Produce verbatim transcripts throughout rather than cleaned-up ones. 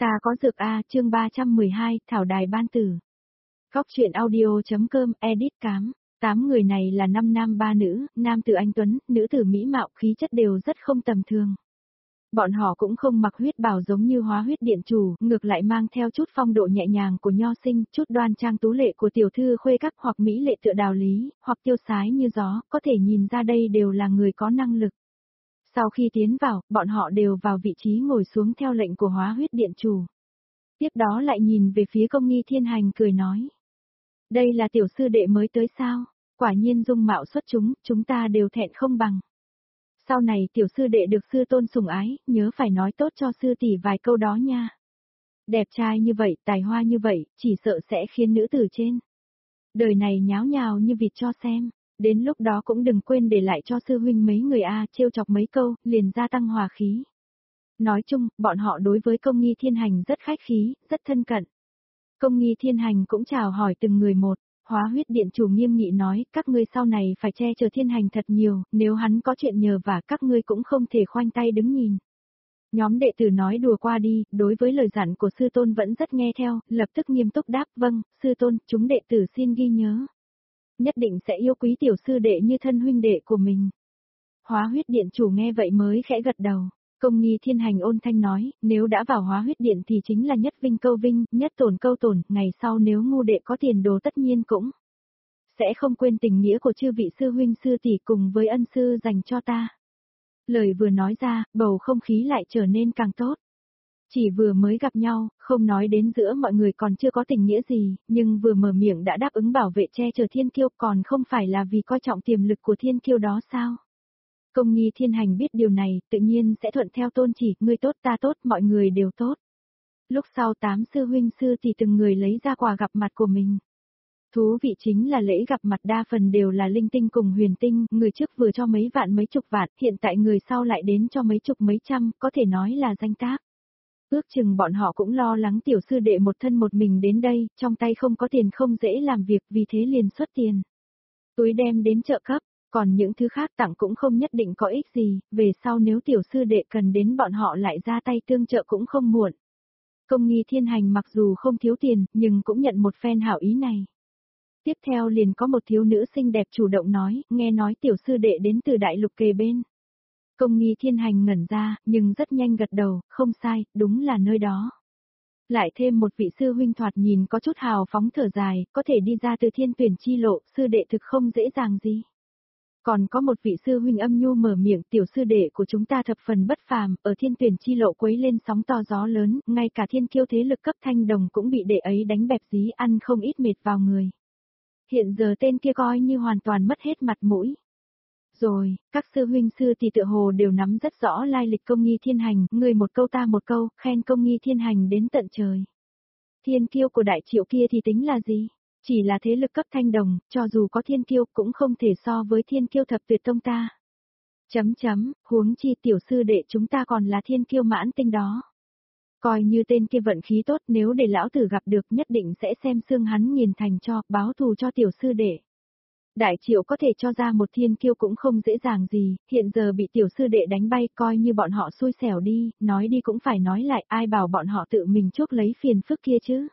Ta có dược A, chương ba trăm mười hai, Thảo Đài Ban Tử. Góc truyện audio.com, edit cám. Tám người này là năm nam ba nữ, nam tử anh tuấn, nữ tử mỹ mạo, khí chất đều rất không tầm thường. Bọn họ cũng không mặc huyết bào giống như Hóa Huyết Điện chủ, ngược lại mang theo chút phong độ nhẹ nhàng của nho sinh, chút đoan trang tú lệ của tiểu thư khuê các, hoặc mỹ lệ tựa Đào Lý, hoặc tiêu sái như gió, có thể nhìn ra đây đều là người có năng lực. Sau khi tiến vào, bọn họ đều vào vị trí ngồi xuống theo lệnh của Hóa Huyết Điện chủ. Tiếp đó lại nhìn về phía Công Nghi Thiên Hành cười nói. Đây là tiểu sư đệ mới tới sao? Quả nhiên dung mạo xuất chúng, chúng ta đều thẹn không bằng. Sau này tiểu sư đệ được sư tôn sủng ái, nhớ phải nói tốt cho sư tỷ vài câu đó nha. Đẹp trai như vậy, tài hoa như vậy, chỉ sợ sẽ khiến nữ tử trên đời này nháo nhào như vịt cho xem. Đến lúc đó cũng đừng quên để lại cho sư huynh mấy người a, trêu chọc mấy câu, liền gia tăng hòa khí. Nói chung, bọn họ đối với Công Nghi Thiên Hành rất khách khí, rất thân cận. Công Nghi Thiên Hành cũng chào hỏi từng người một. Hóa Huyết Điện chủ nghiêm nghị nói, các ngươi sau này phải che chở Thiên Hành thật nhiều, nếu hắn có chuyện nhờ vả các ngươi cũng không thể khoanh tay đứng nhìn. Nhóm đệ tử nói đùa qua đi, đối với lời dặn của sư tôn vẫn rất nghe theo, lập tức nghiêm túc đáp, vâng, sư tôn, chúng đệ tử xin ghi nhớ. Nhất định sẽ yêu quý tiểu sư đệ như thân huynh đệ của mình. Hóa Huyết Điện chủ nghe vậy mới khẽ gật đầu. Công Nghi Thiên Hành ôn thanh nói, nếu đã vào Hóa Huyết Điện thì chính là nhất vinh câu vinh, nhất tổn câu tổn, ngày sau nếu ngu đệ có tiền đồ tất nhiên cũng sẽ không quên tình nghĩa của chư vị sư huynh sư tỷ cùng với ân sư dành cho ta. Lời vừa nói ra, bầu không khí lại trở nên càng tốt. Chỉ vừa mới gặp nhau, không nói đến giữa mọi người còn chưa có tình nghĩa gì, nhưng vừa mở miệng đã đáp ứng bảo vệ che chở Thiên Kiêu, còn không phải là vì coi trọng tiềm lực của Thiên Kiêu đó sao? Công Nghi Thiên Hành biết điều này, tự nhiên sẽ thuận theo tôn chỉ, ngươi tốt ta tốt, mọi người đều tốt. Lúc sau tám sư huynh sư thì từng người lấy ra quà gặp mặt của mình. Thú vị chính là lễ gặp mặt đa phần đều là linh tinh cùng huyền tinh, người trước vừa cho mấy vạn mấy chục vạn, hiện tại người sau lại đến cho mấy chục mấy trăm, có thể nói là danh tác. Ước chừng bọn họ cũng lo lắng tiểu sư đệ một thân một mình đến đây, trong tay không có tiền không dễ làm việc, vì thế liền xuất tiền. Túi đem đến trợ cấp, còn những thứ khác tặng cũng không nhất định có ích gì, về sau nếu tiểu sư đệ cần đến bọn họ lại ra tay tương trợ cũng không muộn. Công Nghi Thiên Hành mặc dù không thiếu tiền, nhưng cũng nhận một phen hảo ý này. Tiếp theo liền có một thiếu nữ xinh đẹp chủ động nói, nghe nói tiểu sư đệ đến từ đại lục kề bên. Công Nghi Thiên Hành ngẩn ra, nhưng rất nhanh gật đầu, không sai, đúng là nơi đó. Lại thêm một vị sư huynh thoạt nhìn có chút hào phóng thở dài, có thể đi ra từ thiên tuyển chi lộ, sư đệ thực không dễ dàng gì. Còn có một vị sư huynh âm nhu mở miệng, tiểu sư đệ của chúng ta thập phần bất phàm, ở thiên tuyển chi lộ quấy lên sóng to gió lớn, ngay cả thiên kiêu thế lực cấp thanh đồng cũng bị đệ ấy đánh bẹp dí, ăn không ít mệt vào người. Hiện giờ tên kia coi như hoàn toàn mất hết mặt mũi. Rồi, các sư huynh sư thì tự hồ đều nắm rất rõ lai lịch Công Nghi Thiên Hành, người một câu ta một câu, khen Công Nghi Thiên Hành đến tận trời. Thiên kiêu của đại triệu kia thì tính là gì? Chỉ là thế lực cấp thanh đồng, cho dù có thiên kiêu cũng không thể so với thiên kiêu thập tuyệt tông ta. Chấm chấm, huống chi tiểu sư đệ chúng ta còn là thiên kiêu mãn tinh đó. Coi như tên kia vận khí tốt, nếu để lão tử gặp được nhất định sẽ xem xương hắn nghiền thành cho, báo thù cho tiểu sư đệ. Đại triệu có thể cho ra một thiên kiêu cũng không dễ dàng gì, hiện giờ bị tiểu sư đệ đánh bay, coi như bọn họ xui xẻo đi, nói đi cũng phải nói lại, ai bảo bọn họ tự mình chuốc lấy phiền phức kia chứ.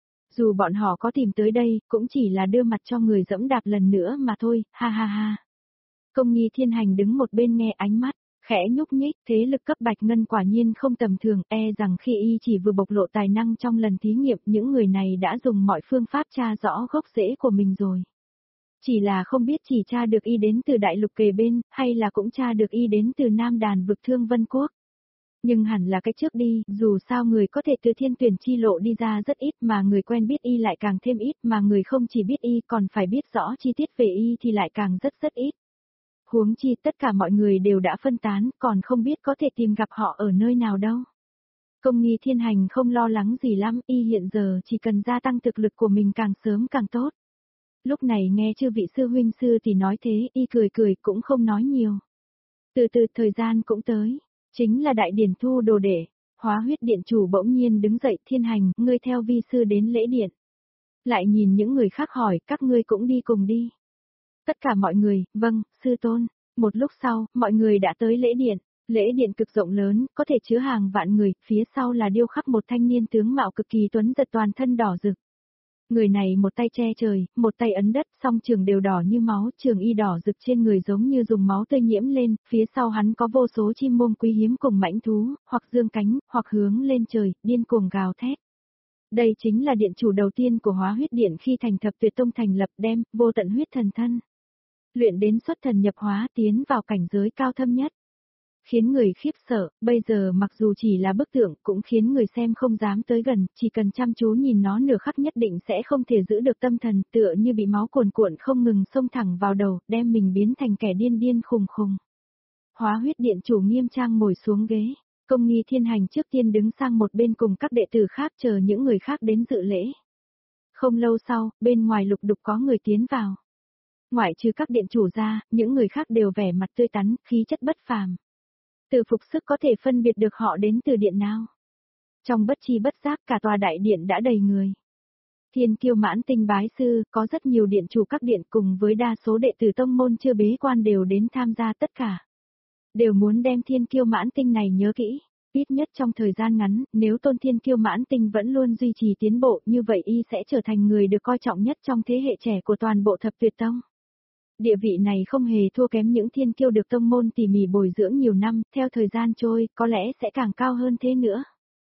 Dù bọn họ có tìm tới đây, cũng chỉ là đưa mặt cho người dẫm đạp lần nữa mà thôi, ha ha ha. Công Nghi Thiên Hành đứng một bên nghe ánh mắt, khẽ nhúc nhích, thế lực cấp bạch ngân quả nhiên không tầm thường, e rằng khi y chỉ vừa bộc lộ tài năng trong lần thí nghiệm, những người này đã dùng mọi phương pháp tra rõ gốc rễ của mình rồi. Chỉ là không biết chỉ tra được y đến từ đại lục kề bên, hay là cũng tra được y đến từ Nam Đàn vực Thương Vân Quốc. Nhưng hẳn là cái trước đi, dù sao người có thể từ thiên tuyển chi lộ đi ra rất ít mà người quen biết y lại càng thêm ít mà người không chỉ biết y còn phải biết rõ chi tiết về y thì lại càng rất rất ít. Huống chi tất cả mọi người đều đã phân tán còn không biết có thể tìm gặp họ ở nơi nào đâu. Công Nghi Thiên Hành không lo lắng gì lắm, y hiện giờ chỉ cần gia tăng thực lực của mình càng sớm càng tốt. Lúc này nghe chư vị sư huynh sư thì nói thế, y cười cười cũng không nói nhiều. Từ từ thời gian cũng tới. Chính là đại điển thu đồ đệ, Hóa Huyết Điện chủ bỗng nhiên đứng dậy, Thiên Hành, ngươi theo vi sư đến lễ điện. Lại nhìn những người khác hỏi, các ngươi cũng đi cùng đi. Tất cả mọi người, vâng, sư tôn. Một lúc sau, mọi người đã tới lễ điện. Lễ điện cực rộng lớn, có thể chứa hàng vạn người, phía sau là điêu khắc một thanh niên tướng mạo cực kỳ tuấn giật toàn thân đỏ rực. Người này một tay che trời, một tay ấn đất, song trường đều đỏ như máu, trường y đỏ rực trên người giống như dùng máu tươi nhiễm lên, phía sau hắn có vô số chim muông quý hiếm cùng mãnh thú, hoặc dương cánh, hoặc hướng lên trời, điên cuồng gào thét. Đây chính là điện chủ đầu tiên của Hóa Huyết Điện khi thành Thập Tuyệt Tông thành lập, đem vô tận huyết thần thân luyện đến xuất thần nhập hóa, tiến vào cảnh giới cao thâm nhất. Khiến người khiếp sợ, bây giờ mặc dù chỉ là bức tượng cũng khiến người xem không dám tới gần, chỉ cần chăm chú nhìn nó nửa khắc nhất định sẽ không thể giữ được tâm thần, tựa như bị máu cuồn cuộn không ngừng xông thẳng vào đầu, đem mình biến thành kẻ điên điên khùng khùng. Hóa Huyết Điện chủ nghiêm trang ngồi xuống ghế, Công Nghi Thiên Hành trước tiên đứng sang một bên cùng các đệ tử khác chờ những người khác đến dự lễ. Không lâu sau, bên ngoài lục đục có người tiến vào. Ngoại trừ các điện chủ ra, những người khác đều vẻ mặt tươi tắn, khí chất bất phàm. Từ phục sức có thể phân biệt được họ đến từ điện nào. Trong bất chi bất giác cả tòa đại điện đã đầy người. Thiên Kiêu Mãn Tinh bái sư, có rất nhiều điện chủ các điện cùng với đa số đệ tử tông môn chưa bế quan đều đến tham gia tất cả. Đều muốn đem Thiên Kiêu Mãn Tinh này nhớ kỹ, ít nhất trong thời gian ngắn, nếu Tôn Thiên Kiêu Mãn Tinh vẫn luôn duy trì tiến bộ như vậy y sẽ trở thành người được coi trọng nhất trong thế hệ trẻ của toàn bộ Thập Tuyệt Tông. Địa vị này không hề thua kém những thiên kiêu được tông môn tỉ mỉ bồi dưỡng nhiều năm, theo thời gian trôi, có lẽ sẽ càng cao hơn thế nữa.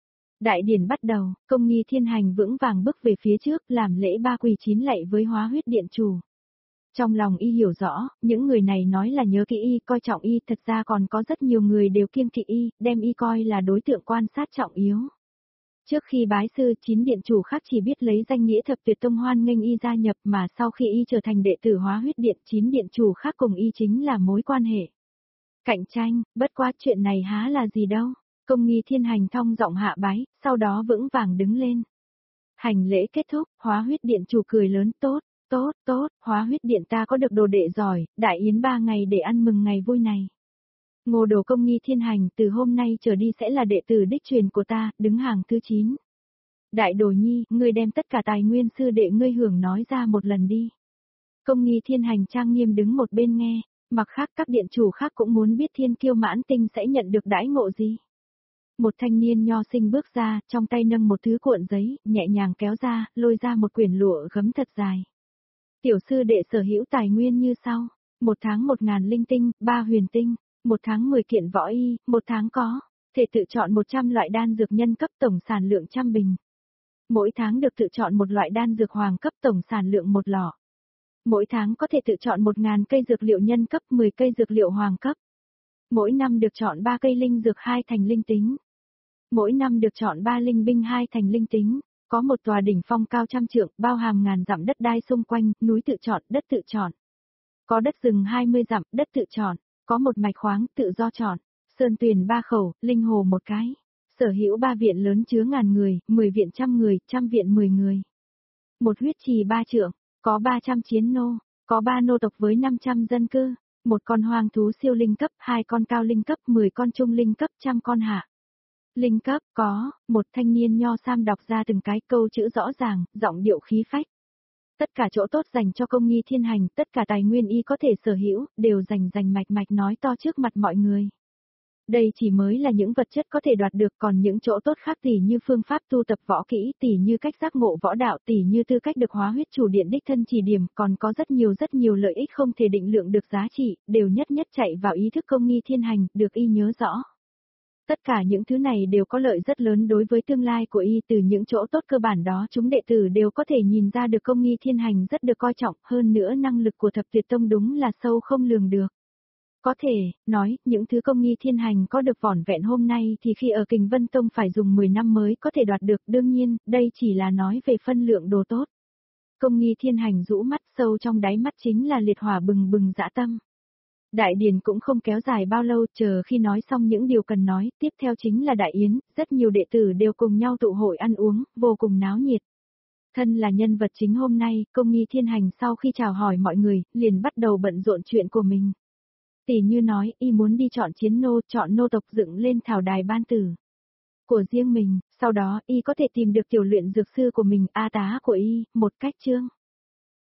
Đại điển bắt đầu, Công Nghi Thiên Hành vững vàng bước về phía trước, làm lễ ba quỳ chín lạy với Hóa Huyết Điện chủ. Trong lòng y hiểu rõ, những người này nói là nhớ kỹ y, coi trọng y, thật ra còn có rất nhiều người đều kiêng kỵ y, đem y coi là đối tượng quan sát trọng yếu. Trước khi bái sư, chín điện chủ khác chỉ biết lấy danh nghĩa Thập Tuyệt Tông hoan nghênh y gia nhập, mà sau khi y trở thành đệ tử Hóa Huyết Điện, chín điện chủ khác cùng y chính là mối quan hệ cạnh tranh, bất quá chuyện này há là gì đâu. Công Nghi Thiên Hành thong giọng hạ bái, sau đó vững vàng đứng lên. Hành lễ kết thúc, Hóa Huyết Điện chủ cười lớn, tốt, tốt, tốt, Hóa Huyết Điện ta có được đồ đệ giỏi, đại yến ba ngày để ăn mừng ngày vui này. Ngô Đồ Công Nghi Thiên Hành từ hôm nay trở đi sẽ là đệ tử đích truyền của ta, đứng hàng thứ chín. Đại Đồ Nhi, ngươi đem tất cả tài nguyên sư đệ ngươi hưởng nói ra một lần đi. Công Nghi Thiên Hành trang nghiêm đứng một bên nghe, mặc khác các điện chủ khác cũng muốn biết Thiên Kiêu Mãn Tinh sẽ nhận được đãi ngộ gì. Một thanh niên nho sinh bước ra, trong tay nâng một thứ cuộn giấy, nhẹ nhàng kéo ra, lôi ra một quyển lụa gấm thật dài. Tiểu sư đệ sở hữu tài nguyên như sau, một tháng một ngàn linh tinh, ba huyền tinh. Một tháng mười kiện võ y, một tháng có, thể tự chọn một trăm loại đan dược nhân cấp tổng sản lượng trăm bình. Mỗi tháng được tự chọn một loại đan dược hoàng cấp tổng sản lượng một lọ. Mỗi tháng có thể tự chọn một ngàn cây dược liệu nhân cấp mười cây dược liệu hoàng cấp. Mỗi năm được chọn ba cây linh dược hai thành linh tính. Mỗi năm được chọn ba linh binh hai thành linh tính. Có một tòa đỉnh phong cao trăm trượng, bao hàm ngàn dặm đất đai xung quanh, núi tự chọn, đất tự chọn. Có đất rừng hai mươi dặm, đất tự chọn. Có một mạch khoáng tự do chọn, sơn tuyền ba khẩu, linh hồ một cái, sở hữu ba viện lớn chứa ngàn người, mười viện trăm người, trăm viện mười người. Một huyết trì ba trượng, có ba trăm chiến nô, có ba nô tộc với năm trăm dân cư, một con hoang thú siêu linh cấp, hai con cao linh cấp, mười con trung linh cấp, trăm con hạ. Linh cấp có, một thanh niên nho sam đọc ra từng cái câu chữ rõ ràng, giọng điệu khí phách. Tất cả chỗ tốt dành cho Công Nghi Thiên Hành, tất cả tài nguyên y có thể sở hữu, đều dành dành mạch mạch nói to trước mặt mọi người. Đây chỉ mới là những vật chất có thể đoạt được, còn những chỗ tốt khác tỉ như phương pháp tu tập võ kỹ, tỉ như cách giác ngộ võ đạo, tỉ như tư cách được Hóa Huyết Chủ Điện đích thân chỉ điểm, còn có rất nhiều rất nhiều lợi ích không thể định lượng được giá trị, đều nhất nhất chạy vào ý thức Công Nghi Thiên Hành, được y nhớ rõ. Tất cả những thứ này đều có lợi rất lớn đối với tương lai của y, từ những chỗ tốt cơ bản đó chúng đệ tử đều có thể nhìn ra được Công Nghi Thiên Hành rất được coi trọng, hơn nữa năng lực của Thập Tuyệt Tông đúng là sâu không lường được. Có thể, nói, những thứ Công Nghi Thiên Hành có được vỏn vẹn hôm nay thì khi ở Kình Vân Tông phải dùng mười năm mới có thể đoạt được, đương nhiên, đây chỉ là nói về phân lượng đồ tốt. Công Nghi Thiên Hành rũ mắt, sâu trong đáy mắt chính là liệt hỏa bừng bừng dã tâm. Đại điển cũng không kéo dài bao lâu, chờ khi nói xong những điều cần nói, tiếp theo chính là đại yến, rất nhiều đệ tử đều cùng nhau tụ hội ăn uống, vô cùng náo nhiệt. Thân là nhân vật chính hôm nay, Công Nghi Thiên Hành sau khi chào hỏi mọi người, liền bắt đầu bận rộn chuyện của mình. Tỷ như nói, y muốn đi chọn chiến nô, chọn nô tộc dựng lên thảo đài ban tử của riêng mình, sau đó y có thể tìm được tiểu luyện dược sư của mình, A tá của y, một cách chương